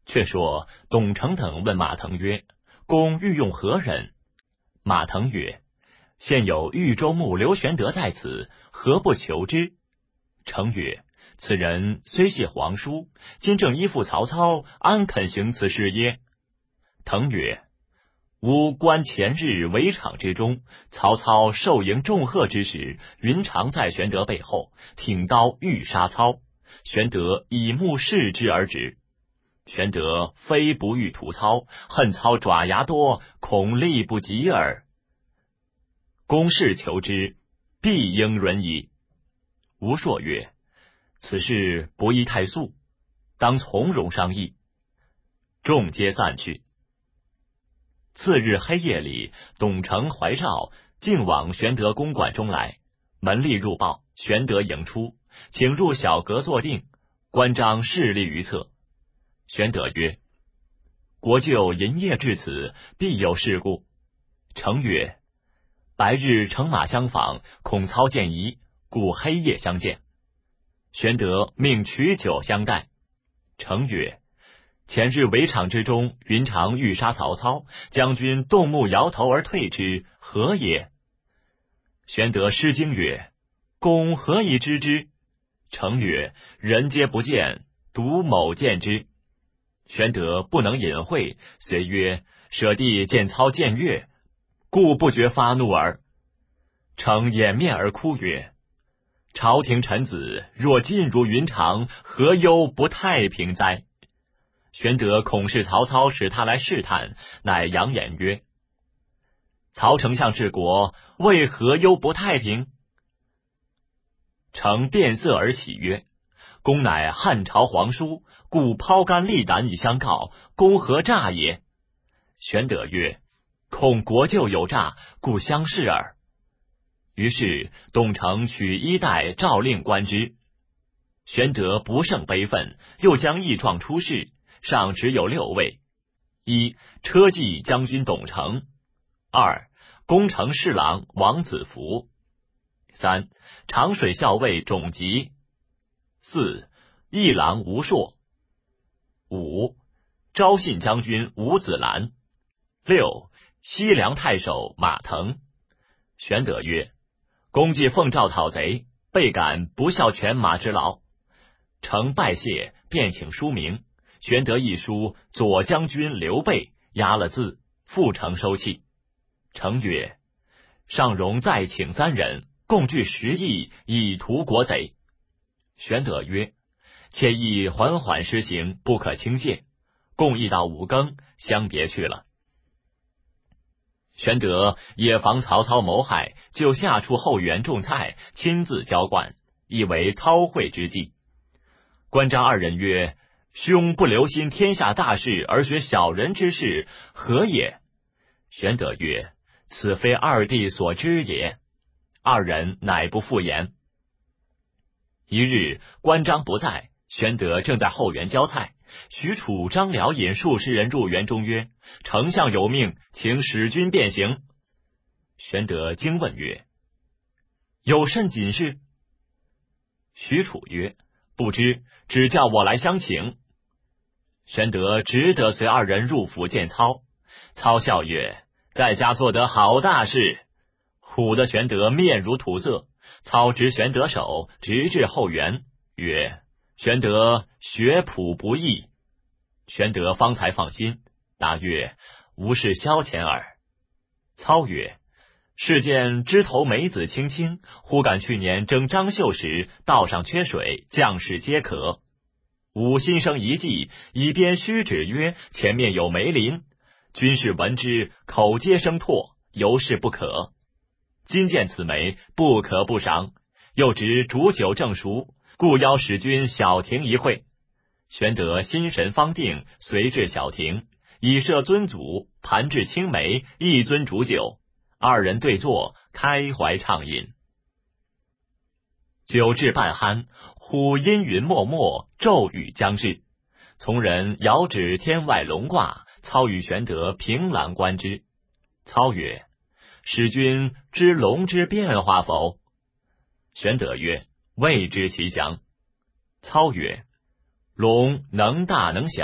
却说董承等问马腾曰：公欲用何人？马腾曰：现有豫州牧刘玄德在此，何不求之？承曰：此人虽系皇叔，今正依附曹操，安肯行此事耶？腾曰：吾观前日围场之中，曹操受迎重贺之时，云长在玄德背后，挺刀欲杀操，玄德以目视之而止。玄德非不欲屠操，恨操爪牙多，恐力不及耳。公事求之，必应允矣。吴硕曰：此事不宜太速，当从容商议。众皆散去。次日黑夜里，董承、怀赵径往玄德公馆中来，门吏入报，玄德迎出，请入小阁坐定，关张侍立于侧。玄德曰：国舅营夜至此，必有事故。承曰：白日乘马相访，恐操见疑，故黑夜相见。玄德命取酒相待。承曰：前日围场之中，云长欲杀曹操，将军动目摇头而退之，何也？玄德失惊曰：公何以知之？承曰：人皆不见，独某见之。玄德不能隐晦，遂曰：舍弟见操僭越，故不觉发怒耳。承掩面而哭曰：朝廷臣子若尽如云长，何忧不太平哉？玄德恐是曹操使他来试探，乃扬言曰：曹丞相治国，为何忧不太平？承变色而起曰：公乃汉朝皇叔，故抛肝沥胆以相告，公何诈也？玄德曰：恐国舅有诈，故相视耳。于是董承取衣带诏令观之。玄德不胜悲愤，又将议状出示，上只有6位：一、车骑将军董承；二、攻城侍郎王子服；三、长水校尉种吉；四、议郎吴硕；五、昭信将军吴子兰；六、西凉太守马腾。玄德曰：公既奉诏讨贼，倍感不效犬马之劳。承拜谢，便请书名。玄德一书左将军刘备，押了字，复承收讫。承曰：尚容再请3人，共聚10亿，以图国贼。玄德曰：且宜缓缓施行，不可轻泄。共议到5更，相别去了。玄德也防曹操谋害，就下处后园种菜，亲自浇灌，以为韬晦之计。关张2人曰：兄不留心天下大事，而学小人之事，何也？玄德曰：此非二弟所知也。2人乃不复言。一日，关张不在，玄德正在后园浇菜，许褚、张辽引数十人入园中曰：丞相有命，请使君便行。玄德惊问曰：有甚紧事？许褚曰：不知，只叫我来相请。玄德只得随2人入府见操。操笑曰：在家做得好大事。唬得玄德面如土色。操执玄德手，直至后园，曰：玄德学朴不易。玄德方才放心，答曰：无事消遣耳。操曰：是见枝头梅子青青，忽感去年征张绣时，道上缺水，将士皆渴。吾心生一计，以鞭虚指曰：前面有梅林。军士闻之，口皆生唾，犹是不可。今见此梅，不可不赏。又值煮酒正熟，故邀使君小亭一会。玄德心神方定，随至小亭，以设尊祖，盘置青梅，1樽煮酒，2人对坐，开怀畅饮。酒至半酣，忽阴云漠漠，骤雨将至。从人遥指天外龙卦，操与玄德凭栏观之。操曰：使君知龙之变化否？玄德曰：未知其详。操曰：龙能大能小，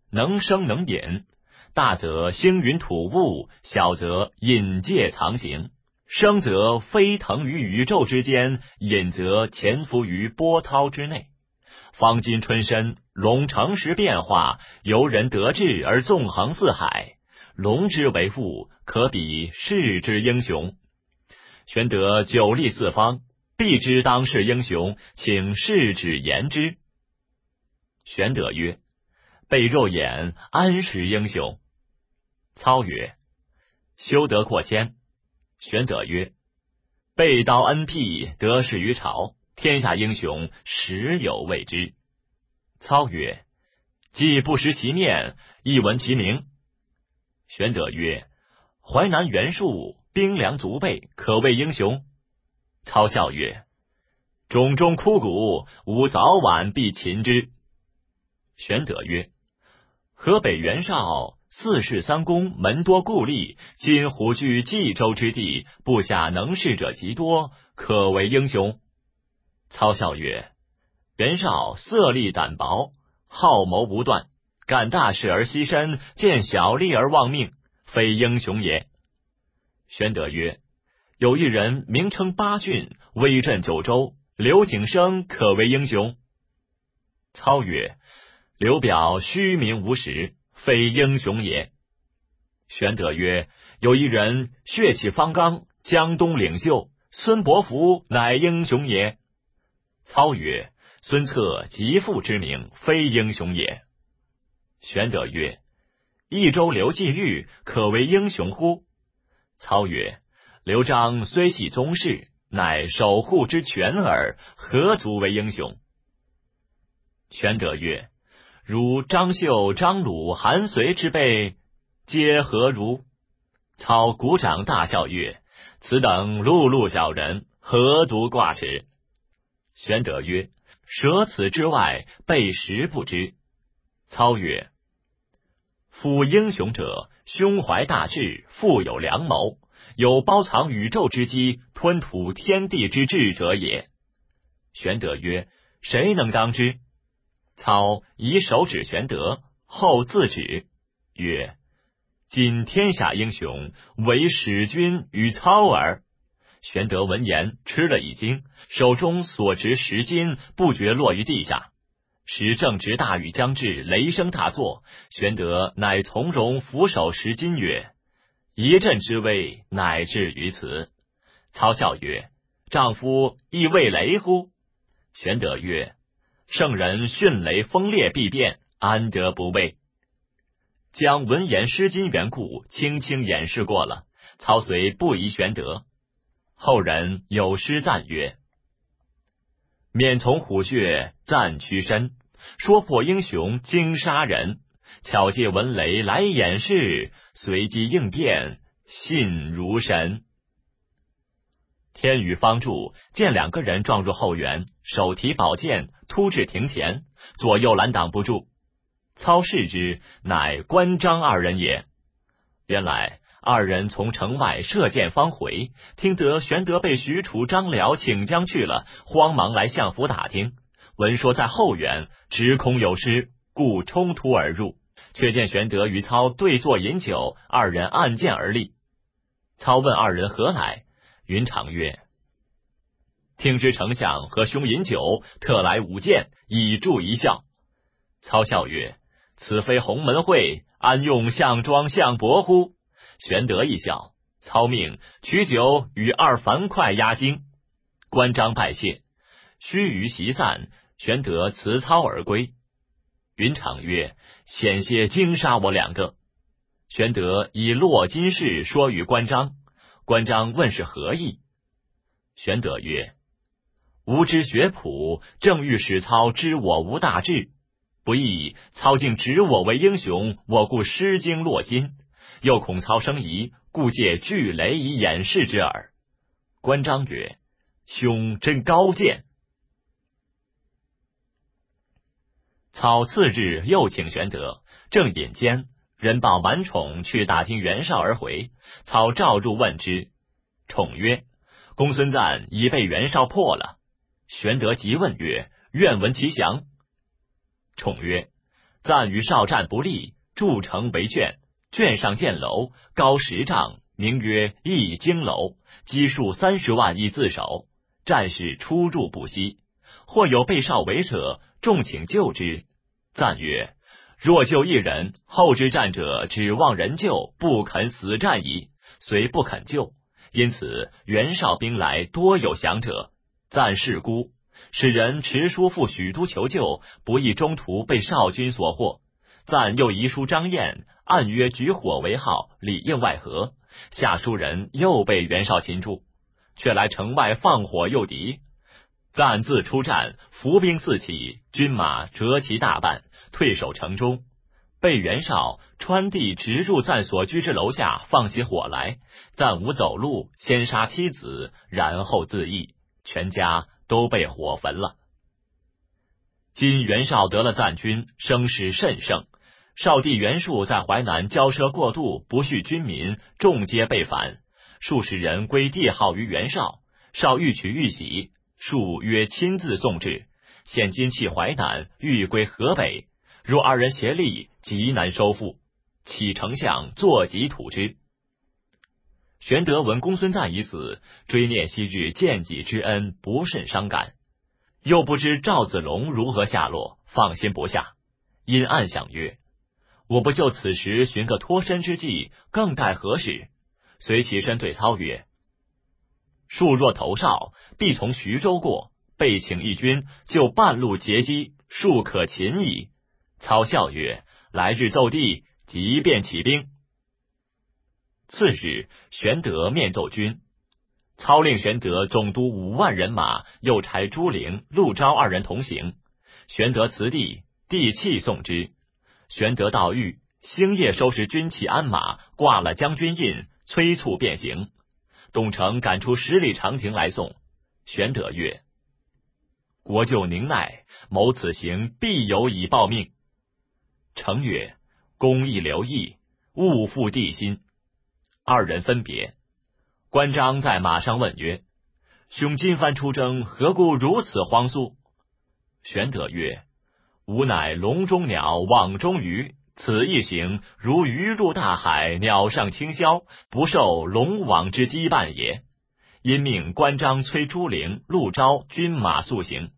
能生能隐，大则星云吐雾，小则隐介藏形。生则飞腾于宇宙之间，隐则潜伏于波涛之内。方今春深，龙乘时变化，由人得志而纵横四海。龙之为物，可比世之英雄。玄德久历四方，必知当世英雄，请示指言之。玄德曰：被肉眼，安识英雄？操曰：修德扩谦。玄德曰：被刀恩辟，得势于朝，天下英雄实有未知。操曰：既不识其面，亦闻其名。玄德曰：淮南袁术，兵粮足备，可谓英雄。操笑曰：冢中枯骨，吾早晚必擒之。玄德曰：河北袁绍，四世三公，门多故吏，今虎踞冀州之地，部下能事者极多，可为英雄。操笑曰：袁绍色厉胆薄，好谋无断，干大事而牺牲，见小利而忘命，非英雄也。玄德曰：有一人名称八郡，威震九州，刘景升可为英雄。操曰：刘表虚名无实，非英雄也。玄德曰：有一人血气方刚，江东领袖，孙伯符乃英雄也。操曰：孙策极负之名，非英雄也。玄德曰：益州刘季玉可为英雄乎？操曰：刘璋虽系宗室，乃守护之权耳，何足为英雄？玄德曰：如张绣、张鲁、韩遂之辈，皆何如？操鼓掌大笑曰：此等碌碌小人，何足挂齿？玄德曰：舍此之外，备实不知。操曰：夫英雄者，胸怀大志，富有良谋，有包藏宇宙之机，吞吐天地之志者也。玄德曰：谁能当之？操以手指玄德，后自指，曰：今天下英雄，唯使君与操耳。玄德闻言，吃了一惊，手中所执石巾不觉落于地下。时正值大雨将至，雷声大作，玄德乃从容俯首石巾曰：一阵之威，乃至于此。操笑曰：丈夫亦畏雷乎？玄德曰：圣人迅雷风烈必变，安得不畏？将闻言失巾缘故轻轻掩饰过了，操遂不疑玄德。后人有诗赞曰：免从虎穴赞屈身，说破英雄惊杀人，巧借文雷来掩饰，随机应变信如神。天宇方住，见两个人撞入后园，手提宝剑突至庭前，左右拦挡不住。操视之，乃关张二人也。原来二人从城外射箭方回，听得玄德被许褚、张辽请将去了，慌忙来相府打听，闻说在后园，只恐有失，故冲突而入。却见玄德与操对坐饮酒，二人按剑而立。操问二人何来，云长曰：听知丞相和兄饮酒，特来舞剑，以助一笑。操笑曰：此非鸿门会，安用项庄项伯乎？玄德一笑，操命取酒与二樊哙压惊。关张拜谢，须臾席散，玄德辞操而归。云长曰：险些惊杀我两个。玄德以落金事说与关张，关张问是何意。玄德曰：吾知学谱，正欲使操知我无大志，不意操竟指我为英雄，我故失惊落金，又恐操生疑，故借巨雷以掩饰之耳。关张曰：兄真高见。操次日又请玄德，正饮间，人报满宠去打听袁绍而回。操召入问之，宠曰：公孙瓒已被袁绍破了。玄德急问曰：愿闻其详。宠曰： 赞与少战不利，筑城为卷，卷上建楼，高10丈，名曰义经楼，基数30万以自守。战士出入不息，或有被少为者，众请救之。赞曰：若救一人，后之战者指望人救，不肯死战矣，虽不肯救，因此袁绍兵来多有降者。赞事孤，使人持书赴许都求救，不意中途被少军所获。赞又遗书张燕，暗约举火为号，里应外合。下书人又被袁绍擒住，却来城外放火诱敌。赞自出战，伏兵四起，军马折其大半，退守城中。被袁绍穿地直入赞所居之楼下，放起火来。赞无走路，先杀妻子，然后自缢，全家都被火焚了。今袁绍得了赞军，声势甚盛。少帝袁术在淮南骄奢过度，不恤军民，众皆被反。数十人归帝号于袁绍，绍欲取欲喜，术曰亲自送至。现今弃淮南，欲归河北，若二人协力，极难收复。启丞相坐及土之。玄德闻公孙瓒已死，追念昔日见己之恩，不甚伤感，又不知赵子龙如何下落，放心不下，因暗想曰：我不就此时寻个脱身之计，更待何时？遂起身对操曰：树若投绍，必从徐州过，备请义军，就半路截击，树可擒矣。操笑曰：来日奏帝，即便起兵。次日，玄德面奏军，操令玄德总督5万人马，又差朱灵、陆昭2人同行。玄德辞帝，帝泣送之。玄德到豫，星夜收拾军器鞍马，挂了将军印，催促便行。董承赶出10里长亭来送。玄德曰：国舅宁耐，谋此行必有以报命。承曰：公亦留意，勿负帝心。2人分别。关张在马上问曰：兄今番出征，何故如此慌速？玄德曰：吾乃笼中鸟，网中鱼，此一行如鱼入大海，鸟上青霄，不受龙网之羁绊也。因命关张催朱灵、陆昭军马速行。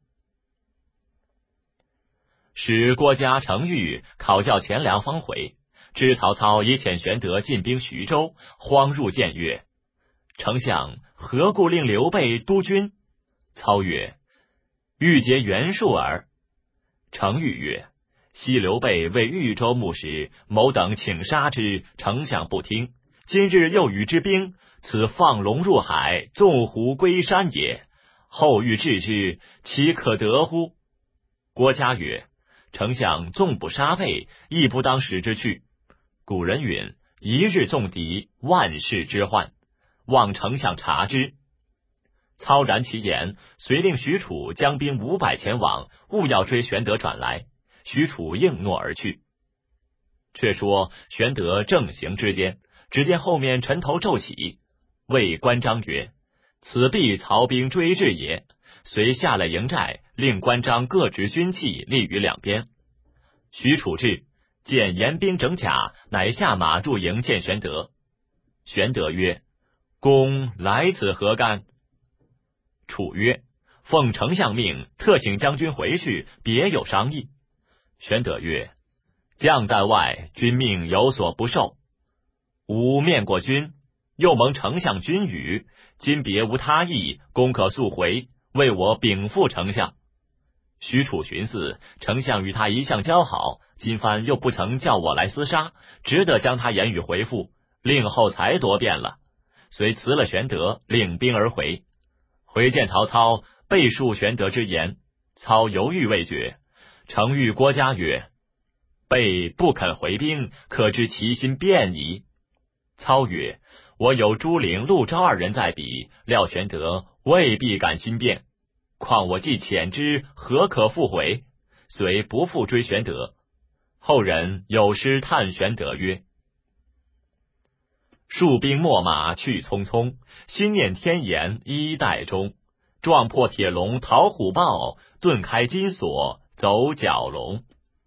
使郭嘉、程昱考教钱粮方回，知曹操已遣玄德进兵徐州，慌入见曰：丞相何故令刘备督军？操曰：欲结袁术耳。程昱曰：昔刘备为豫州牧时，某等请杀之，丞相不听，今日又与之兵，此放龙入海，纵虎归山也。后欲治之，岂可得乎？郭嘉曰：丞相纵不杀备，亦不当使之去。古人云：一日纵敌，万世之患，望丞相察之。操然其言，遂令许褚将兵500前往，务要追玄德转来。许褚应诺而去。却说玄德正行之间，只见后面尘头骤起，谓关张曰：此必曹兵追至也。遂下了营寨，令关张各执军器，立于两边。许褚至，见严兵整甲，乃下马驻营见玄德。玄德曰：公来此何干？楚曰：奉丞相命，特请将军回去，别有商议。玄德曰：将在外，君命有所不受。吾面过君，又蒙丞相君语，今别无他意，公可速回，为我禀复丞相。许褚寻思，丞相与他一向交好，今番又不曾叫我来厮杀，只得将他言语回复，令后才多变了。遂辞了玄德，领兵而回。回见曹操，备述玄德之言。操犹豫未决。程昱、郭嘉曰：备不肯回兵，可知其心变矣。操曰：我有朱灵、陆昭2人在彼，料玄德未必敢心变。况我既遣之，何可复回？遂不复追玄德。后人有诗叹玄德曰：戍兵秣马去匆匆，心念天颜衣带中。撞破铁笼逃虎豹，顿开金锁走蛟龙。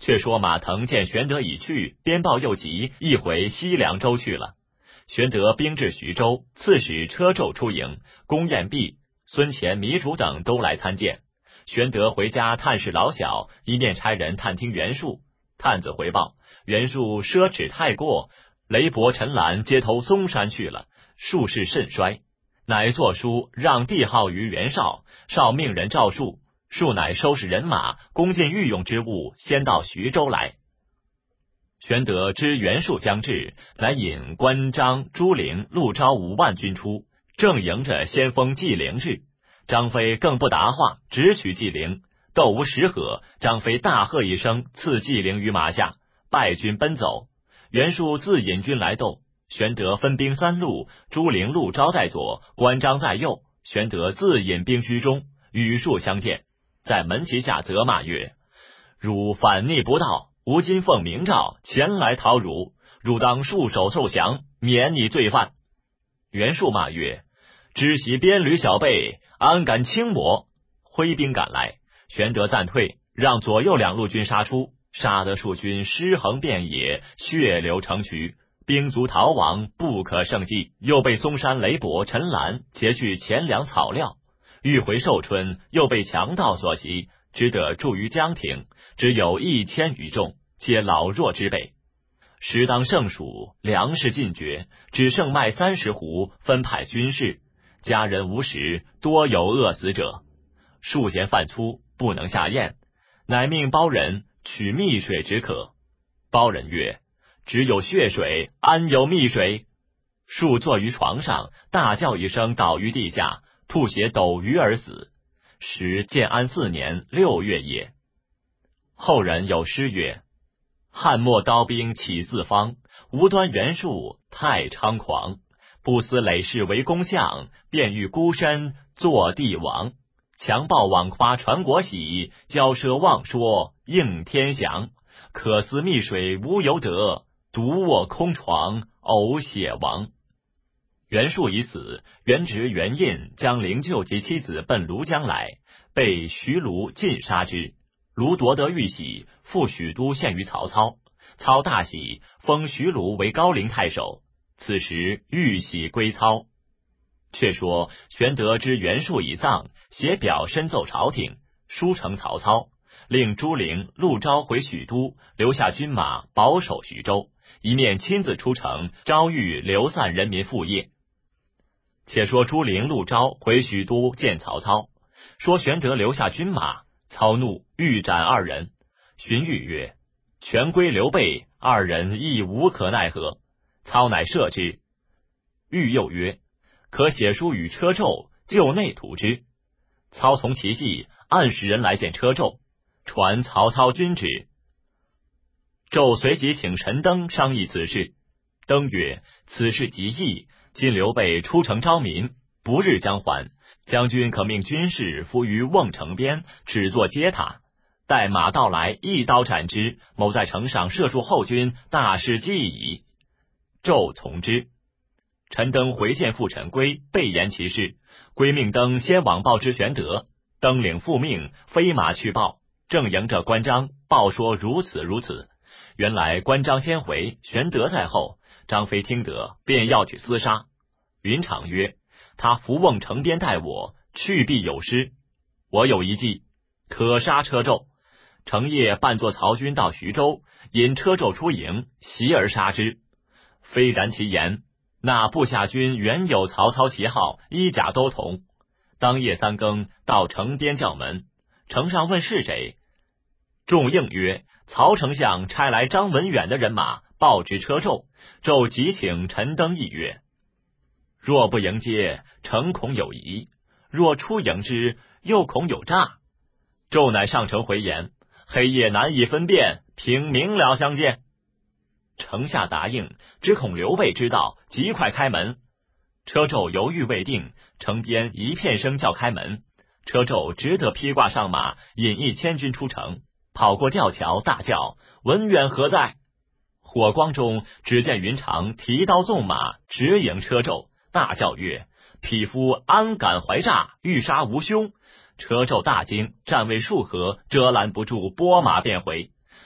却说马腾见玄德已去，边报又急，一回西凉州去了。玄德兵至徐州，刺史车胄出营，公彦弼、孙乾、糜竺等都来参见。玄德回家探视老小，一面差人探听袁术。探子回报，袁术奢侈太过，雷伯、陈兰皆投嵩山去了，术势甚衰。乃作书让帝号于袁绍，绍命人诏术，术乃收拾人马，攻进御用之物，先到徐州来。玄德知袁术将至，乃引关张、朱灵、陆昭5万军出，正迎着先锋纪灵至。张飞更不答话，直取纪灵，斗无10合，张飞大喝一声，刺纪灵于马下，败军奔走。袁术自引军来斗，玄德分兵3路，朱灵、陆昭在左，关张在右，玄德自引兵居中，与术相见，在门旗下责骂曰：汝反逆不道，吾今奉明诏前来讨汝，汝当束手受降，免你罪犯。袁术骂曰：知袭边旅小辈，安敢轻我？挥兵赶来，玄德暂退，让左右2路军杀出，杀得数军尸横遍野，血流成渠，兵卒逃亡，不可胜计。又被嵩山雷伯、陈兰劫去钱粮草料，欲回寿春，又被强盗所袭，只得驻于江亭，只有1000余众，皆老弱之辈。时当盛暑，粮食尽绝，只剩麦30斛，分派军士，家人无食，多有饿死者。数嫌饭粗，不能下咽，乃命包人取蜜水止渴。包人曰：只有血水，安有蜜水？数坐于床上，大叫一声，倒于地下，吐血斗鱼而死。时建安4年6月也。后人有诗曰：汉末刀兵起四方，无端袁术太猖狂。不思累世为公相，便欲孤身做帝王。强暴枉夸传国喜，骄奢妄说应天祥。可思蜜水无由得，独卧空床呕血亡。袁术已死，原侄袁印将灵柩及妻子奔庐江来，被徐卢尽杀之。卢夺得玉玺，复许都献于曹操。操大喜，封徐卢为高陵太守。此时玉玺归操。却说玄德知袁术已丧，写表申奏朝廷，书呈曹操，令朱灵、陆昭回许都，留下军马保守徐州，一面亲自出城招谕流散人民复业。且说朱灵、陆昭回许都见曹操，说玄德留下军马，操怒，欲斩2人。荀彧曰：全归刘备，2人亦无可奈何。操乃赦之。彧又曰：可写书与车胄，就内图之。操从其计，暗使人来见车胄，传曹操军旨。胄随即请陈登商议此事。登曰：此事极易，今刘备出城招民，不日将还，将军可命军士伏于瓮城边，只作接他，待马到来，一刀斩之，某在城上射住后军，大事既矣。胄从之。陈登回见父陈规，备言其事。规命登先往报之玄德。登领复命，飞马去报，正迎着关张，报说如此如此。原来关张先回，玄德在后。张飞听得，便要去厮杀。云长曰：他伏瓮城边待我，去必有失。我有一计，可杀车胄。成夜扮作曹军到徐州，引车胄出营，袭而杀之。非然其言，那部下军原有曹操旗号，衣甲都同。当夜3更，到城边叫门，城上问是谁，众应曰：曹丞相差来张文远的人马，报知车胄。胄急请陈登议曰：若不迎接，诚恐有疑；若出迎之，又恐有诈。胄乃上城回言：黑夜难以分辨，听明了相见。城下答应，只恐刘备知道，极快开门。车胄犹豫未定，城边一片声叫开门。车胄只得披挂上马，引1000军出城，跑过吊桥，大叫：文远何在？火光中，只见云长提刀纵马，直迎车胄，大叫曰：匹夫安敢怀诈，欲杀无兄！车胄大惊，战未数合，遮拦不住，拨马便回。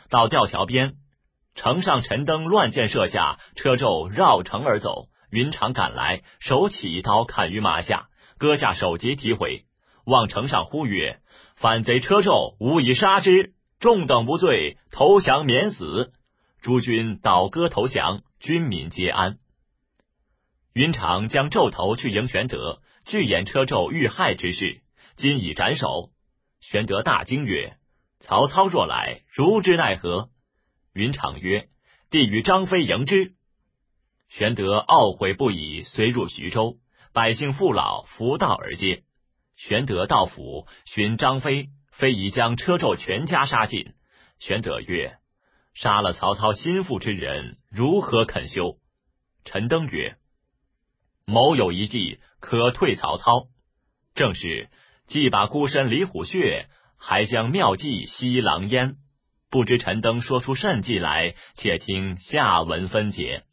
到吊桥边，城上陈登乱箭射下，车胄绕城而走。云长赶来，手起一刀砍于马下，割下首级提回，望城上呼曰：反贼车胄，吾已杀之，众等无罪，投降免死。诸军倒戈投降，军民皆安。云长将胄头去迎玄德，具言车胄遇害之事，今已斩首。玄德大惊曰：曹操若来，如之奈何？云长曰：弟与张飞迎之。玄德懊悔不已，遂入徐州，百姓父老扶道而接。玄德到府，寻张飞，飞已将车胄全家杀尽。玄德曰：杀了曹操心腹之人，如何肯休？陈登曰：某有一计，可退曹操。正是既把孤身离虎穴，还将妙计吸狼烟。不知陈登说出甚计来，且听下文分解。